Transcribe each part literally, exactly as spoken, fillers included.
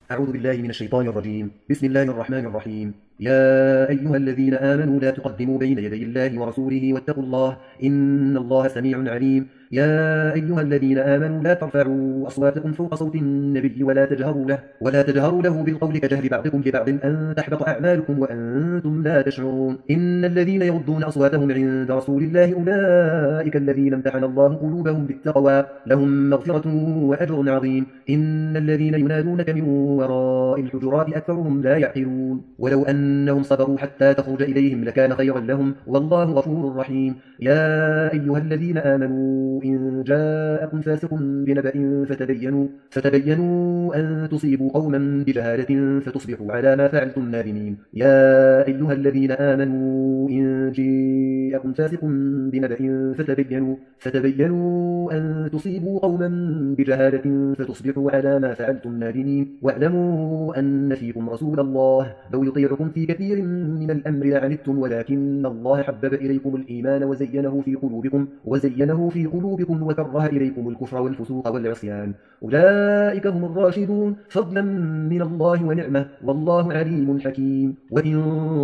أعوذ بالله من الشيطان الرجيم. بسم الله الرحمن الرحيم. يا أيها الذين آمنوا لا تقدموا بين يدي الله ورسوله واتقوا الله إن الله سميع عليم. يا أيها الذين آمنوا لا ترفعوا أصواتكم فوق صوت النبي ولا تجهروا له ولا تجهروا له بالقول كجهر بعضكم لبعض أن تحبط أعمالكم وأنتم لا تشعرون. إن الذين يغضون أصواتهم عند رسول الله أولئك الذين امتحن الله قلوبهم بالتقوى لهم مغفرة وأجر عظيم. إن الذين ينادونك من وراء الحجرات أكثرهم لا يعقلون. ولو أنهم صبروا حتى تخرج إليهم لكان خيرا لهم والله غفور رحيم. يا أيها الذين آمنوا إن جاءكم فاسق بنبأ فتبينوا فتبينوا أن تصيبوا قوما بجهالة فتصبحوا على ما فعلتم نادمين. يا أيها الذين آمنوا إن جاءكم فاسق بنبأ فتبينوا فتبينوا أن تصيبوا قوما بجهالة فتصبحوا على ما فعلتم نادمين. واعلموا أن فيكم رسول الله لو يطيعكم في كثير من الأمر لعنتم ولكن الله حبب إليكم الإيمان وزينه في قلوبكم وزينه في قلوبكم وكره إليكم الكفر والفسوق والعصيان أولئك هم الراشدون فضلا من الله ونعمة والله عليم حكيم. وإن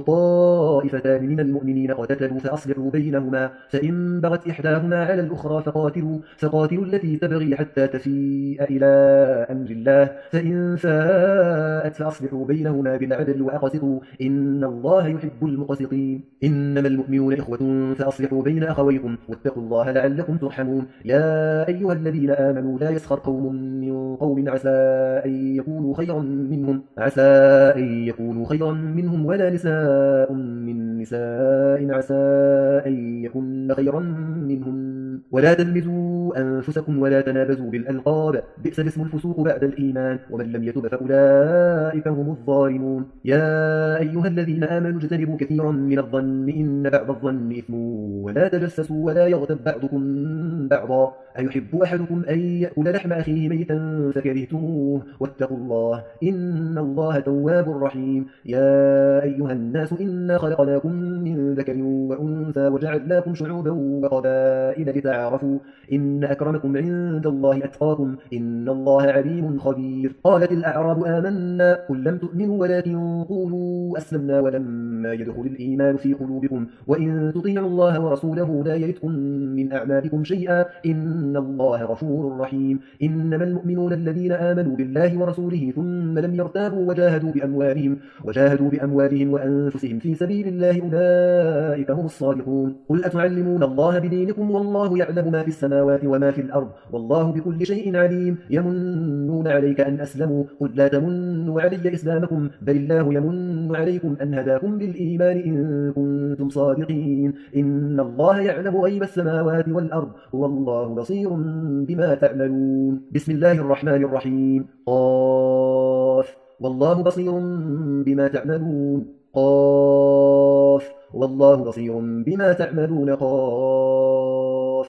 طائفتان من المؤمنين اقتتلوا فأصلحوا بينهما فإن بغت إحداهما على الأخرى فقاتلوا فقاتلوا التي تبغي حتى تفيء إلى أمر الله فإن فاءت فأصلحوا بينهما بالعدل وأقسطوا إن الله يحب المقسطين. إنما المؤمنون إخوة فأصلحوا بين أخويكم واتقوا الله لعلكم ترحمون. يا أيها الذين آمنوا لا يسخر قوم من قوم عسى أن يكونوا خيرا منهم عسى أن يكونوا خيرا منهم ولا نساء من نساء عسى أن يكن خيرا منهم ولا تلمزوا أنفسكم ولا تنابزوا بالألقاب بئس الاسم الفسوق بعد الإيمان ومن لم يتب فأولئك هم الظالمون. يا أيها الذين آمنوا اجتنبوا كثيرا من الظن إن بعض الظن إثم ولا تجسسوا ولا يغتب بعضكم بعضا أيحب أحدكم أن يأكل لحم أخيه ميتا فكرهتموه واتقوا الله إن الله تواب رحيم. يا أيها الناس إنا خلقناكم من ذكر وأنثى وجعلناكم شعوبا وقبائل لتعارفوا إن أكرمكم عند الله أتقاكم إن الله عليم خبير. قالت الأعراب آمنا قل لم تؤمنوا ولكن قولوا أسلمنا ولما يدخل الإيمان في قلوبكم وإن تطيعوا الله ورسوله لا يلدكم من أعمالكم شيئا إن الله غفور رحيم. إنما المؤمنون الذين آمنوا بالله ورسوله ثم لم يرتابوا وجاهدوا بأموالهم وجاهدوا بأموالهم وأنفسهم في سبيل الله أولئك هم الصادقون. قل أتعلمون الله بدينكم والله يعلم ما في السماوات وما في الأرض والله بكل شيء عليم. يمنون عليك أن أسلموا قل لا تمنوا علي إسلامكم بل الله يمن عليكم أن هداكم بالإيمان إن كنتم صادقين. إن الله يعلم غيب السماوات والأرض والله بصير بما تعملون. بسم الله الرحمن الرحيم. قاف والله بصير بما تعملون. قاف والله بصير بما تعملون. قاف